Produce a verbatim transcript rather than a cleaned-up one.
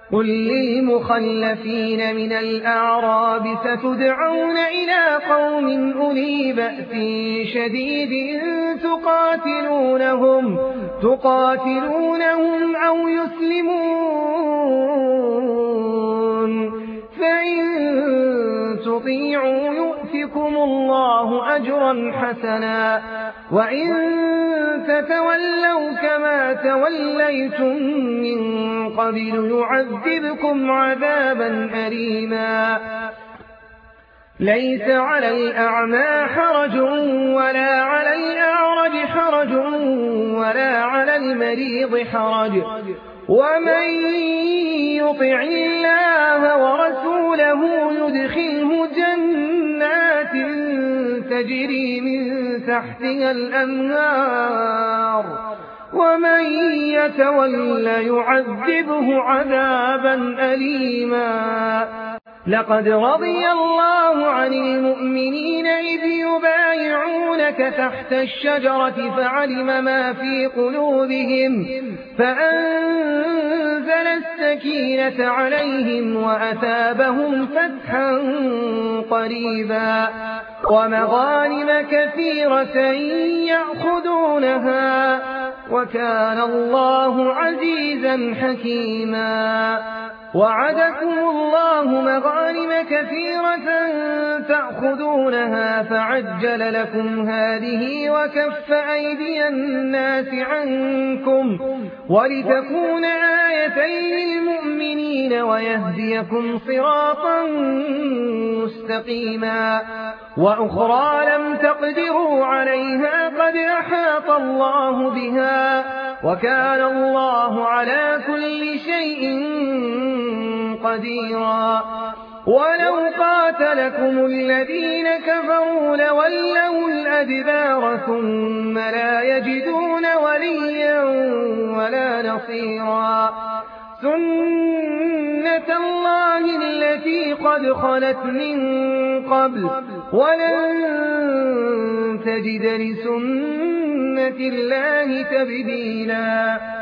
قل للمخلفين من الأعراب ستدعون إلى قوم أولي بأس شديد تقاتلونهم, تقاتلونهم أو يسلمون فإن تطيعوا يؤتكم الله أجرا حسنا وإن تتولوا كما توليتم من قبل يعذبكم عذابا أليما ليس على الأعمى حرج ولا على الأعرج حرج ولا على المريض حرج ومن يطع الله ورسوله يدخله جنات تجري من تحتها الأنهار ومن يتول يعذبه عذابا أليما لقد رضي الله عن المؤمنين إذ يبايعونك تحت الشجرة فعلم ما في قلوبهم فأنزل السكينة عليهم وأثابهم فتحا قريبا ومغانم كثيرة يأخذونها وكان الله عزيزا حكيما وعدكم الله مغانم كثيرة تأخذونها فعجل لكم هذه وكف أيدي الناس عنكم ولتكون آية للمؤمنين ويهديكم صراطا مستقيما وأخرى لم تقدروا عليها قد أحاط الله بها وكان الله على كل شيء قديرا ولو قاتلكم الذين كفروا لولوا الأدبار ثم لا يجدون وليا ولا نصيرا سنة الله التي قد خلت من قبل ولن تجد لسنة الله تبديلا